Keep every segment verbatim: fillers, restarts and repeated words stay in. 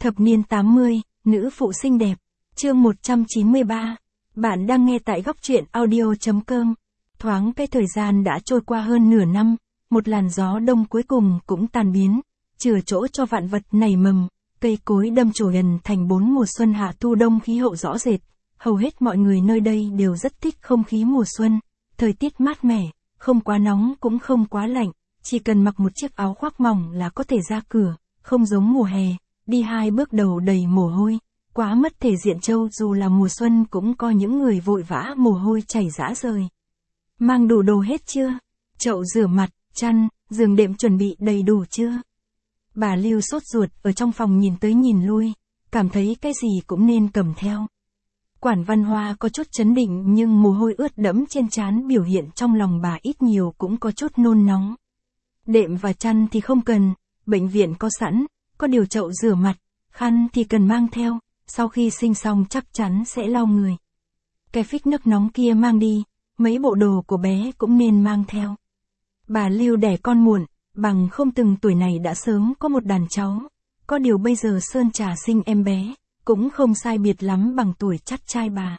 Thập niên tám mươi, nữ phụ xinh đẹp. Chương một trăm chín mươi ba. Bạn đang nghe tại góc truyện audio chấm com. Thoáng cái thời gian đã trôi qua hơn nửa năm, một làn gió đông cuối cùng cũng tan biến, chừa chỗ cho vạn vật nảy mầm, cây cối đâm chồi dần thành bốn mùa xuân hạ thu đông khí hậu rõ rệt. Hầu hết mọi người nơi đây đều rất thích không khí mùa xuân, thời tiết mát mẻ, không quá nóng cũng không quá lạnh, chỉ cần mặc một chiếc áo khoác mỏng là có thể ra cửa, không giống mùa hè, đi hai bước đầu đầy mồ hôi, quá mất thể diện trâu. Dù là mùa xuân cũng có những người vội vã mồ hôi chảy rã rời. Mang đủ đồ hết chưa? Chậu rửa mặt, chăn, giường đệm chuẩn bị đầy đủ chưa? Bà Lưu sốt ruột ở trong phòng nhìn tới nhìn lui, cảm thấy cái gì cũng nên cầm theo. Quản Văn Hoa có chút chấn định nhưng mồ hôi ướt đẫm trên trán biểu hiện trong lòng bà ít nhiều cũng có chút nôn nóng. Đệm và chăn thì không cần, bệnh viện có sẵn, có điều chậu rửa mặt, khăn thì cần mang theo, sau khi sinh xong chắc chắn sẽ lau người. Cái phích nước nóng kia mang đi, mấy bộ đồ của bé cũng nên mang theo. Bà Lưu đẻ con muộn, bằng không từng tuổi này đã sớm có một đàn cháu, có điều bây giờ Sơn Trà sinh em bé, cũng không sai biệt lắm bằng tuổi chắt trai bà.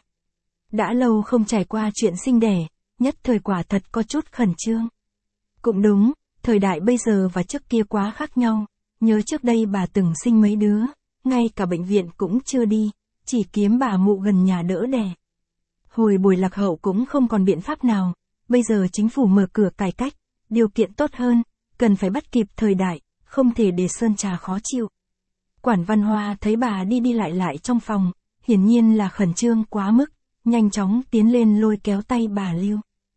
Đã lâu không trải qua chuyện sinh đẻ, nhất thời quả thật có chút khẩn trương. Cũng đúng, thời đại bây giờ và trước kia quá khác nhau, nhớ trước đây bà từng sinh mấy đứa, ngay cả bệnh viện cũng chưa đi, chỉ kiếm bà mụ gần nhà đỡ đẻ. Hồi buổi lạc hậu cũng không còn biện pháp nào, bây giờ chính phủ mở cửa cải cách, điều kiện tốt hơn, cần phải bắt kịp thời đại, không thể để Sơn Trà khó chịu. Quản Văn Hoa thấy bà đi đi lại lại trong phòng, hiển nhiên là khẩn trương quá mức, nhanh chóng tiến lên lôi kéo tay bà Lưu.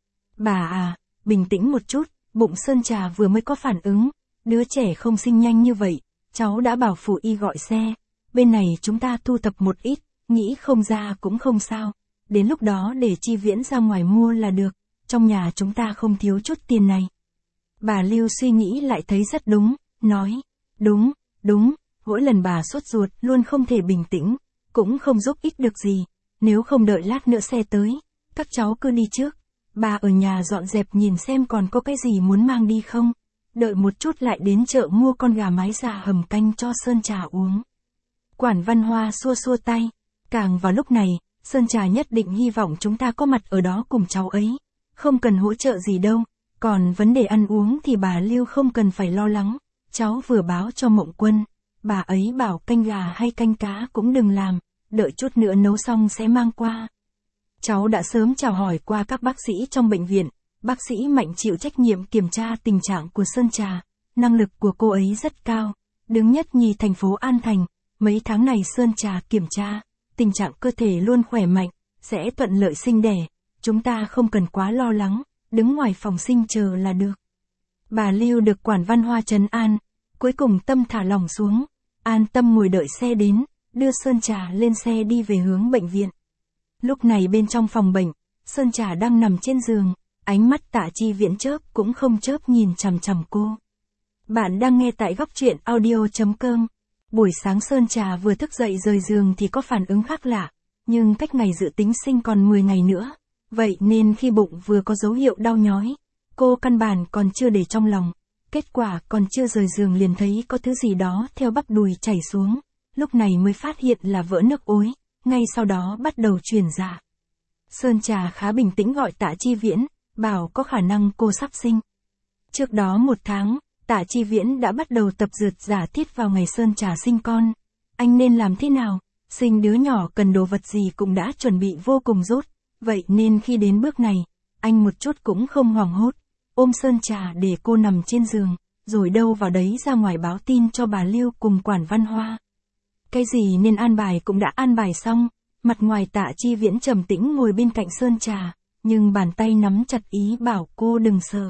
Bà à, bình tĩnh một chút, bụng Sơn Trà vừa mới có phản ứng, đứa trẻ không sinh nhanh như vậy, cháu đã bảo phủ y gọi xe, bên này chúng ta thu thập một ít, nghĩ không ra cũng không sao, đến lúc đó để Chi Viễn ra ngoài mua là được, trong nhà chúng ta không thiếu chút tiền này. Bà Lưu suy nghĩ lại thấy rất đúng, nói, đúng, đúng, mỗi lần bà sốt ruột luôn không thể bình tĩnh, cũng không giúp ích được gì, nếu không đợi lát nữa xe tới, các cháu cứ đi trước, bà ở nhà dọn dẹp nhìn xem còn có cái gì muốn mang đi không, đợi một chút lại đến chợ mua con gà mái già hầm canh cho Sơn Trà uống. Quản Văn Hoa xua xua tay, càng vào lúc này, Sơn Trà nhất định hy vọng chúng ta có mặt ở đó cùng cháu ấy, không cần hỗ trợ gì đâu, còn vấn đề ăn uống thì bà Lưu không cần phải lo lắng, cháu vừa báo cho Mộng Quân, bà ấy bảo canh gà hay canh cá cũng đừng làm, đợi chút nữa nấu xong sẽ mang qua. Cháu đã sớm chào hỏi qua các bác sĩ trong bệnh viện, bác sĩ Mạnh chịu trách nhiệm kiểm tra tình trạng của Sơn Trà, năng lực của cô ấy rất cao, đứng nhất nhì thành phố An Thành, mấy tháng này Sơn Trà kiểm tra, tình trạng cơ thể luôn khỏe mạnh, sẽ thuận lợi sinh đẻ, chúng ta không cần quá lo lắng, đứng ngoài phòng sinh chờ là được. Bà Lưu được Quản Văn Hoa trấn an, cuối cùng tâm thả lỏng xuống, an tâm ngồi đợi xe đến, đưa Sơn Trà lên xe đi về hướng bệnh viện. Lúc này bên trong phòng bệnh, Sơn Trà đang nằm trên giường, ánh mắt Tạ Chi Viễn chớp cũng không chớp nhìn chằm chằm cô. Bạn đang nghe tại góc truyện audio chấm com. Buổi sáng Sơn Trà vừa thức dậy rời giường thì có phản ứng khác lạ, nhưng cách ngày dự tính sinh còn mười ngày nữa, vậy nên khi bụng vừa có dấu hiệu đau nhói, cô căn bản còn chưa để trong lòng, kết quả còn chưa rời giường liền thấy có thứ gì đó theo bắp đùi chảy xuống, lúc này mới phát hiện là vỡ nước ối, ngay sau đó bắt đầu truyền dạ. Sơn Trà khá bình tĩnh gọi Tạ Chi Viễn, bảo có khả năng cô sắp sinh. Trước đó một tháng, Tạ Chi Viễn đã bắt đầu tập dượt giả thiết vào ngày Sơn Trà sinh con. Anh nên làm thế nào? Sinh đứa nhỏ cần đồ vật gì cũng đã chuẩn bị vô cùng rốt. Vậy nên khi đến bước này, anh một chút cũng không hoảng hốt. Ôm Sơn Trà để cô nằm trên giường, rồi đâu vào đấy ra ngoài báo tin cho bà Lưu cùng Quản Văn Hoa. Cái gì nên an bài cũng đã an bài xong. Mặt ngoài Tạ Chi Viễn trầm tĩnh ngồi bên cạnh Sơn Trà, nhưng bàn tay nắm chặt ý bảo cô đừng sợ.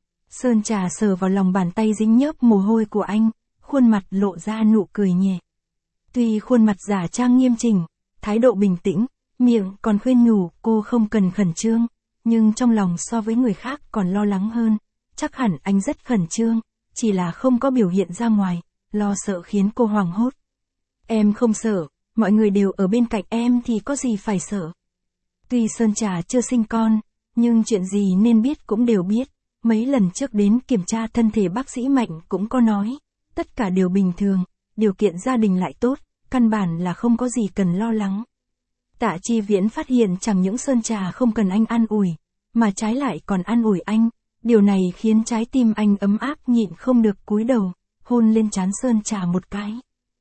Sơn Trà sờ vào lòng bàn tay dính nhớp mồ hôi của anh, khuôn mặt lộ ra nụ cười nhẹ. Tuy khuôn mặt giả trang nghiêm chỉnh, thái độ bình tĩnh, miệng còn khuyên nhủ cô không cần khẩn trương, nhưng trong lòng so với người khác còn lo lắng hơn, chắc hẳn anh rất khẩn trương, chỉ là không có biểu hiện ra ngoài, lo sợ khiến cô hoảng hốt. Em không sợ, mọi người đều ở bên cạnh em thì có gì phải sợ. Tuy Sơn Trà chưa sinh con, nhưng chuyện gì nên biết cũng đều biết. Mấy lần trước đến kiểm tra thân thể bác sĩ Mạnh cũng có nói, tất cả đều bình thường, điều kiện gia đình lại tốt, căn bản là không có gì cần lo lắng. Tạ Chi Viễn phát hiện chẳng những Sơn Trà không cần anh an ủi, mà trái lại còn an ủi anh, điều này khiến trái tim anh ấm áp nhịn không được cúi đầu, hôn lên trán Sơn Trà một cái.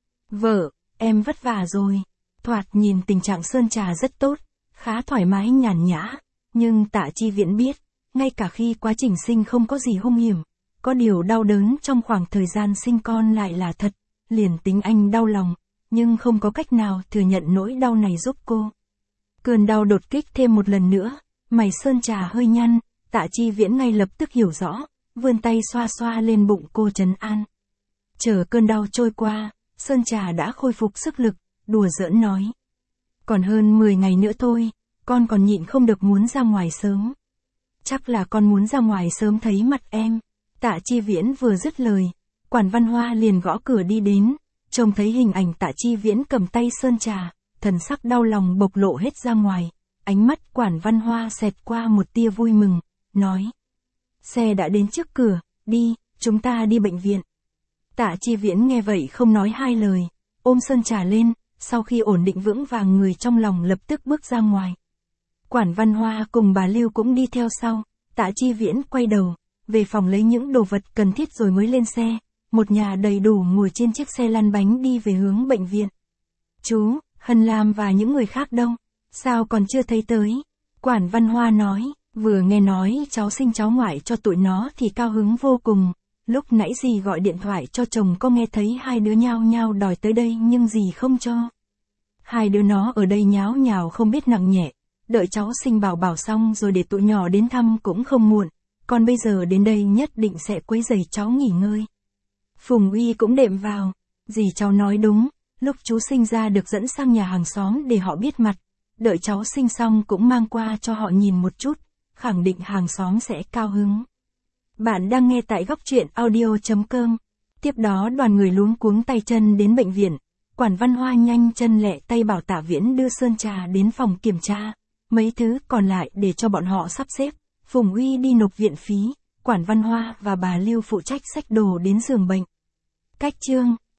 Vợ, em vất vả rồi. Thoạt nhìn tình trạng Sơn Trà rất tốt, khá thoải mái nhàn nhã, nhưng Tạ Chi Viễn biết, ngay cả khi quá trình sinh không có gì hung hiểm, có điều đau đớn trong khoảng thời gian sinh con lại là thật, liền tính anh đau lòng, nhưng không có cách nào thừa nhận nỗi đau này giúp cô. Cơn đau đột kích thêm một lần nữa, mày Sơn Trà hơi nhăn, Tạ Chi Viễn ngay lập tức hiểu rõ, vươn tay xoa xoa lên bụng cô trấn an. Chờ cơn đau trôi qua, Sơn Trà đã khôi phục sức lực, đùa giỡn nói. Còn hơn mười ngày nữa thôi, con còn nhịn không được muốn ra ngoài sớm. Chắc là con muốn ra ngoài sớm thấy mặt em. Tạ Chi Viễn vừa dứt lời, Quản Văn Hoa liền gõ cửa đi đến, trông thấy hình ảnh Tạ Chi Viễn cầm tay Sơn Trà, thần sắc đau lòng bộc lộ hết ra ngoài, ánh mắt Quản Văn Hoa xẹt qua một tia vui mừng, nói. Xe đã đến trước cửa, đi, chúng ta đi bệnh viện. Tạ Chi Viễn nghe vậy không nói hai lời, ôm Sơn Trà lên, sau khi ổn định vững vàng người trong lòng lập tức bước ra ngoài. Quản Văn Hoa cùng bà Lưu cũng đi theo sau, Tạ Chi Viễn quay đầu, về phòng lấy những đồ vật cần thiết rồi mới lên xe, một nhà đầy đủ ngồi trên chiếc xe lăn bánh đi về hướng bệnh viện. Chú, Hân Lam và những người khác đâu? Sao còn chưa thấy tới? Quản Văn Hoa nói, vừa nghe nói cháu sinh cháu ngoại cho tụi nó thì cao hứng vô cùng. Lúc nãy dì gọi điện thoại cho chồng có nghe thấy hai đứa nhao nhao đòi tới đây nhưng dì không cho. Hai đứa nó ở đây nháo nhào không biết nặng nhẹ, đợi cháu sinh bảo bảo xong rồi để tụi nhỏ đến thăm cũng không muộn, còn bây giờ đến đây nhất định sẽ quấy rầy cháu nghỉ ngơi. Phùng Uy cũng đệm vào, dì cháu nói đúng, lúc chú sinh ra được dẫn sang nhà hàng xóm để họ biết mặt, đợi cháu sinh xong cũng mang qua cho họ nhìn một chút, khẳng định hàng xóm sẽ cao hứng. Bạn đang nghe tại góc truyện audio chấm com. Tiếp đó đoàn người luống cuống tay chân đến bệnh viện. Quản Văn Hoa nhanh chân lẹ tay bảo Tạ Viễn đưa Sơn Trà đến phòng kiểm tra. Mấy thứ còn lại để cho bọn họ sắp xếp. Phùng Uy đi nộp viện phí. Quản Văn Hoa và bà Lưu phụ trách xách đồ đến giường bệnh. Cách chương